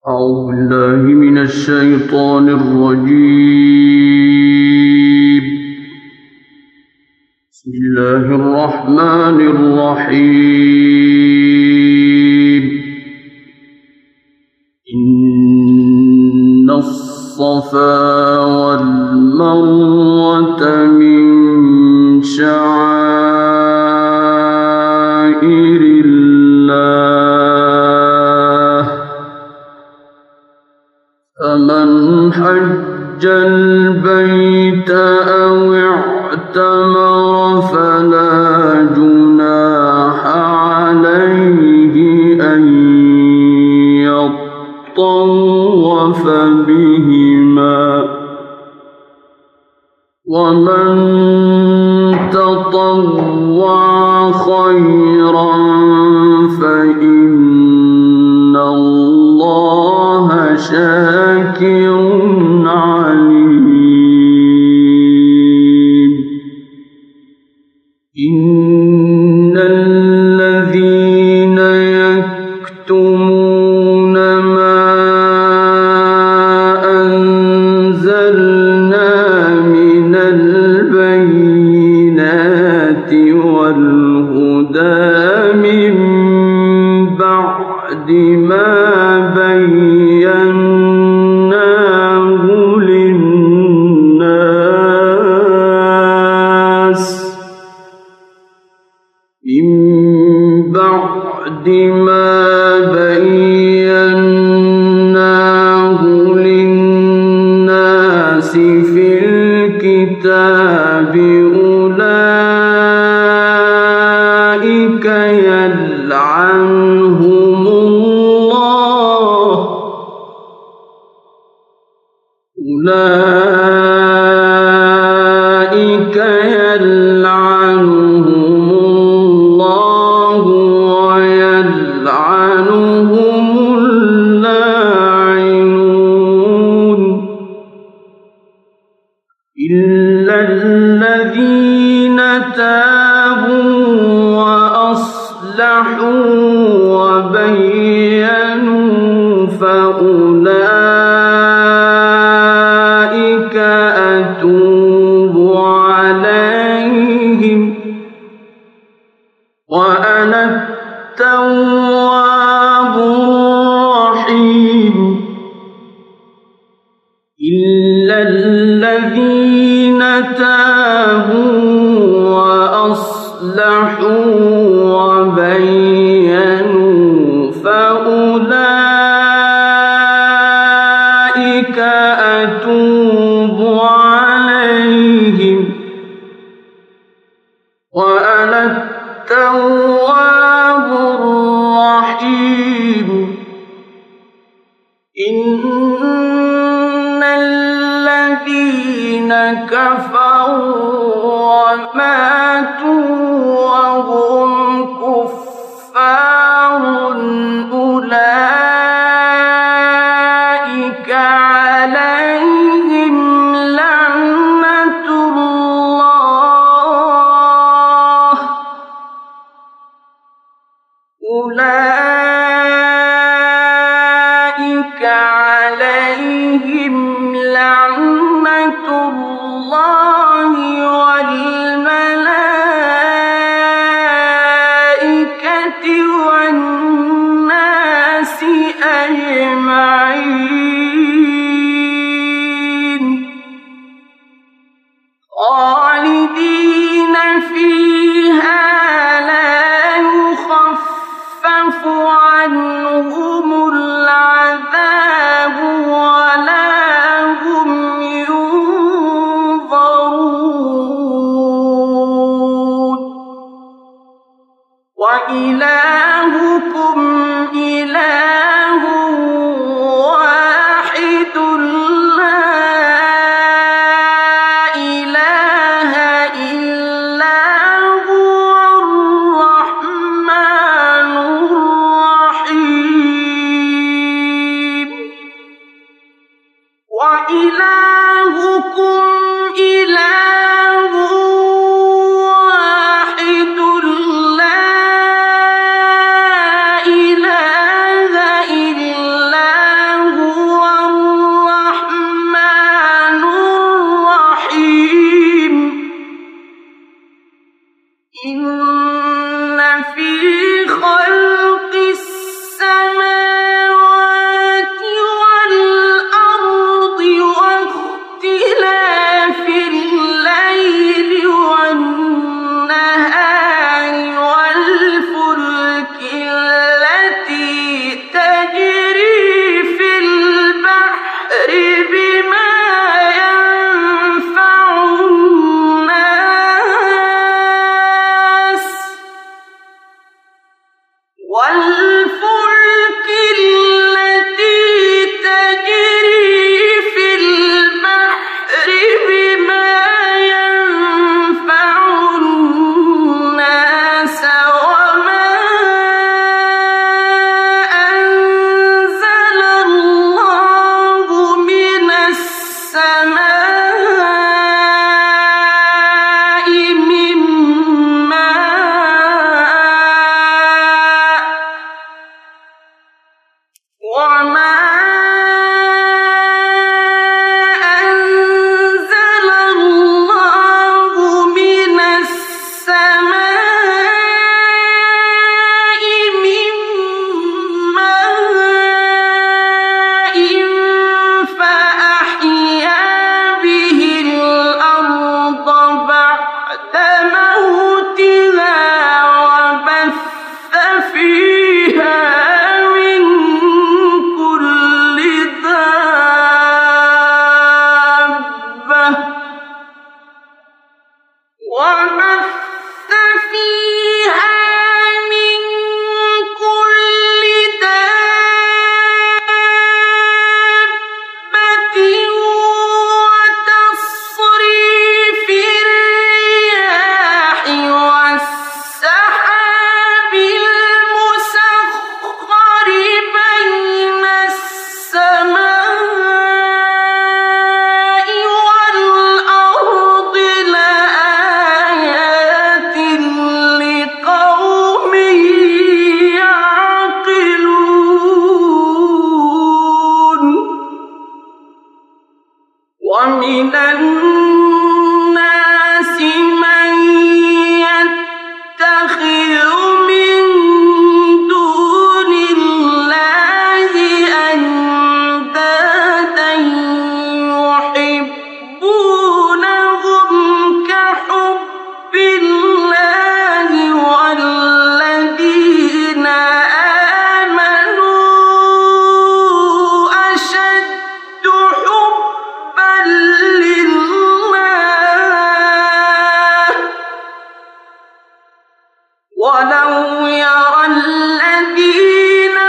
أعوذ بالله من الشيطان الرجيم. بسم الله الرحمن الرحيم. إن الصفا والمروة من شعائر الله، فمن حج البيت أو اعتمر فلا جناح عليه أن يطوف بهما، ومن تطوع خيرا فإن الله شاكر عليم. إن الذين يكتمون ما أنزلنا من البينات والهدى من بعد ما بيناه للناس في الكتاب، أولئك يلعنهم الله ويلعنهم اللاعنون. إلا الذين تابوا وأصلحوا وبينوا فأولئك أتوب عليهم، وأنا التواب الرحيم. إلا الذين تابوا وأصلحوا وبينوا فأولئك أتوب عليهم، وأنا التواب الرحيم. إن الذين كفروا وماتوا وهم كفار أولئك عليهم لعنة الله، أولئك عليهم لعنة الله والملائكة والناس أجمعين، خالدين فيها لا يخفف عنهم العذاب ولا هم ينظرون. وما أنزل الله من السماء من ماء فأحيا به الأرض بعد موتها وبث فيها من كل دابة وتصريف الرياح والسحاب المسخر بين السماء والأرض لآيات لقوم يعقلون ومن الناس من يتخذ من دون الله أندادا يحبونهم كحب الله والذين آمنوا أشد حبا لله ولو يرى الذين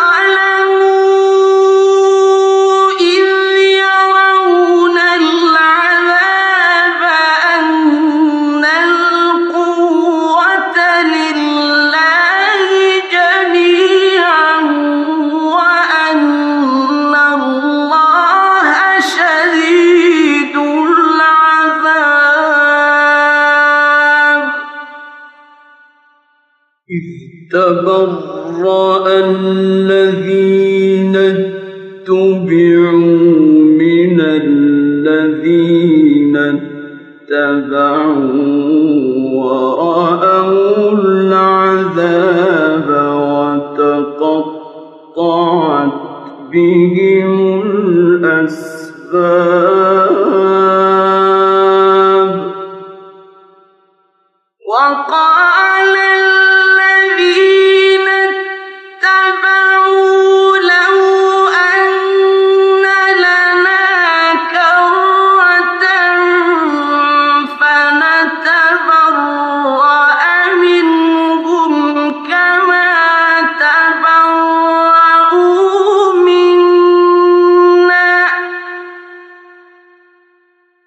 ظلموا إذ يرون العذاب أن القوة لله جميعا وأن الله شديد العذاب إذ تبرأ الذين اتبعوا من الذين اتبعوا ورأوا العذاب وتقطعت بهم الأسباب وقال الذين اتبعوا لو أن لنا كرة فنتبرأ منهم كما تبرأوا منا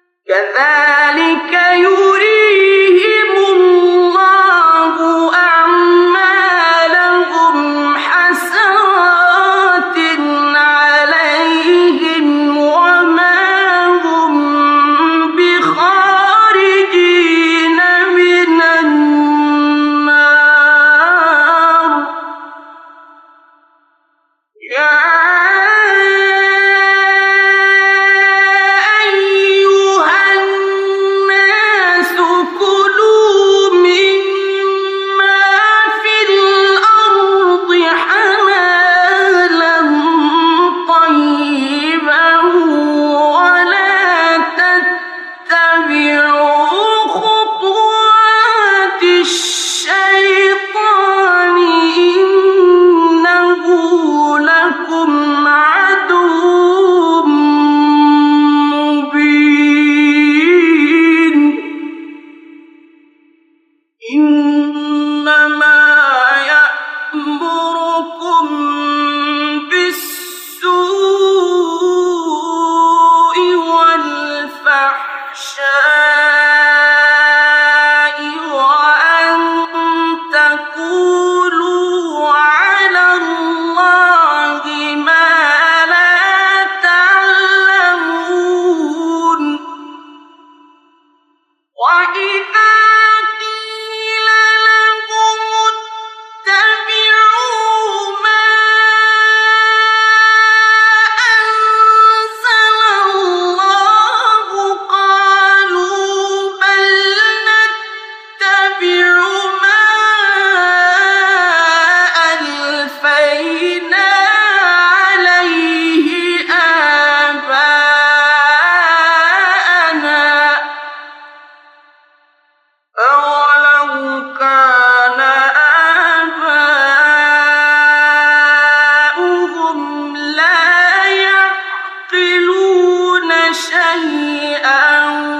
شيئا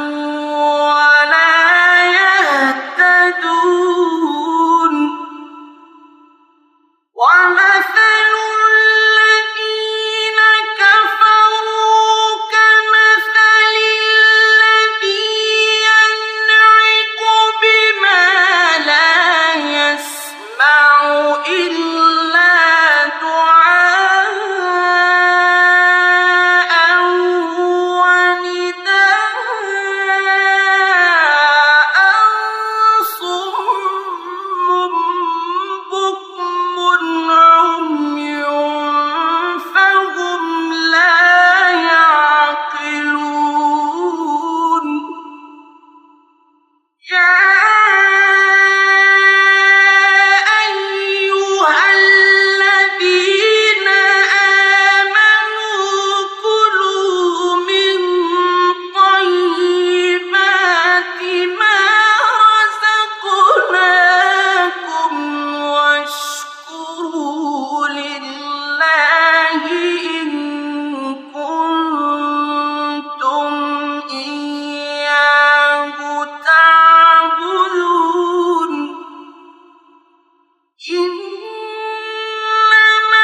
ولا يهتدون ومثل الذين كفروا كمثل الذي ينعق بما لا يسمع إلا دعاء ونداء صم بكم عمي فهم لا يعقلون يا أيها الذين آمنوا كلوا من طيبات ما رزقناكم واشكروا لله إن كنتم إياه تعبدون إنما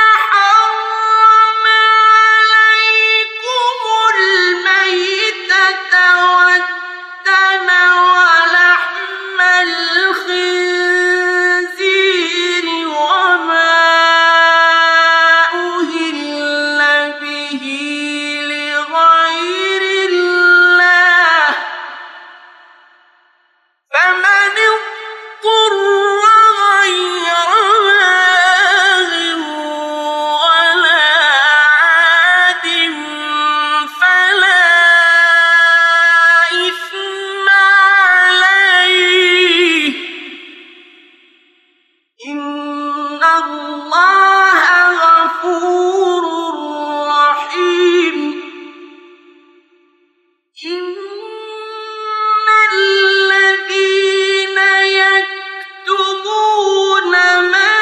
حرم عليكم الميتة والدم ولحم الخنزير وما أهل به لغير الله فمن اضطر غير باغ ولا عاد فلا إثم عليه إن الله غفور رحيم إن الذين يكتمون ما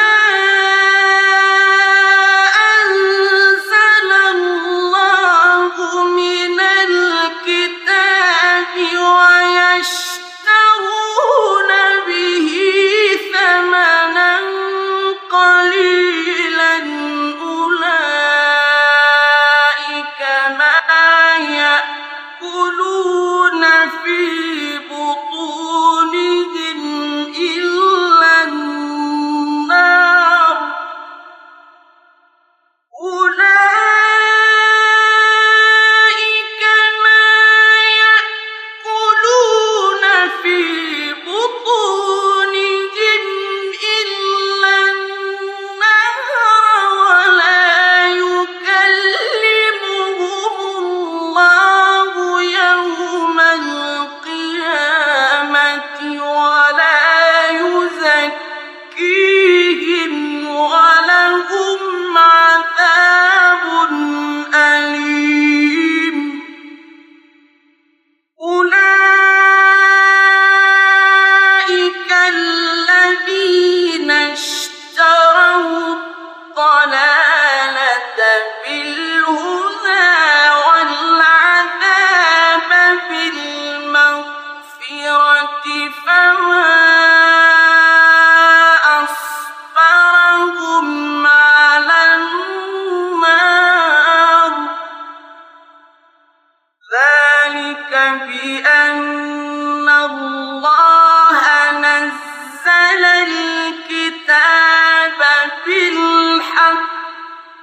أنزل الله من الكتاب ويشترون به ثمنا قليلا أولئك ما يأكلون في بطونهم إلا النار أولئك ما يأكلون في بطونهم إلا النار ولا يكلمهم الله يوم القيامة ولا يزكيهم ولهم عذاب أليم أولئك الذين اشتروا الضلالة بالهدى والعذاب بالمغفرة فما أصبرهم على النار ذلك بأن الله نزل الكتاب بالحق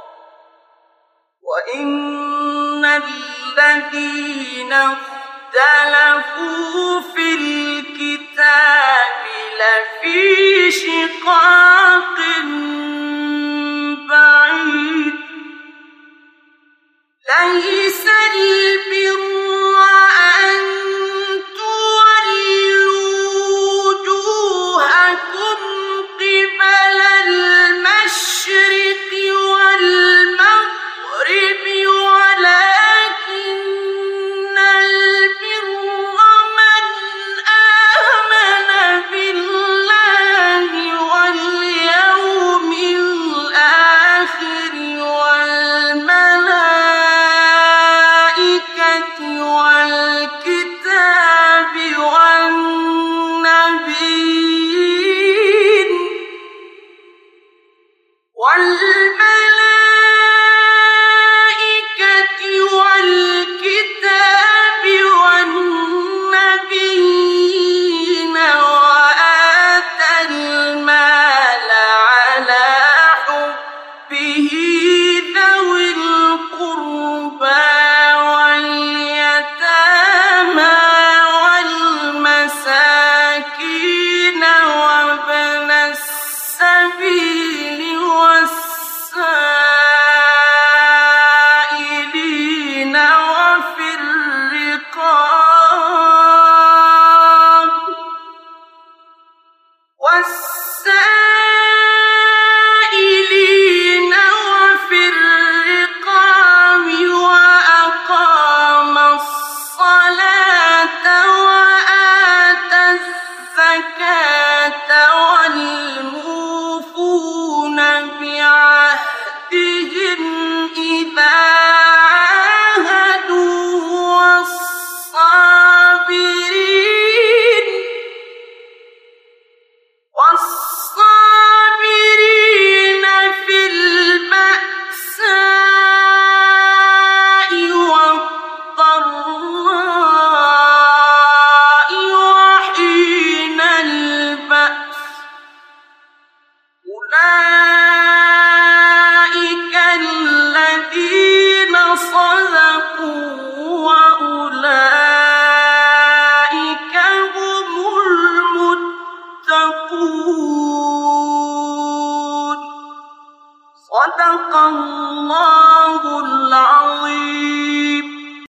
وإن الذين اختلفوا في الكتاب لفي شقاق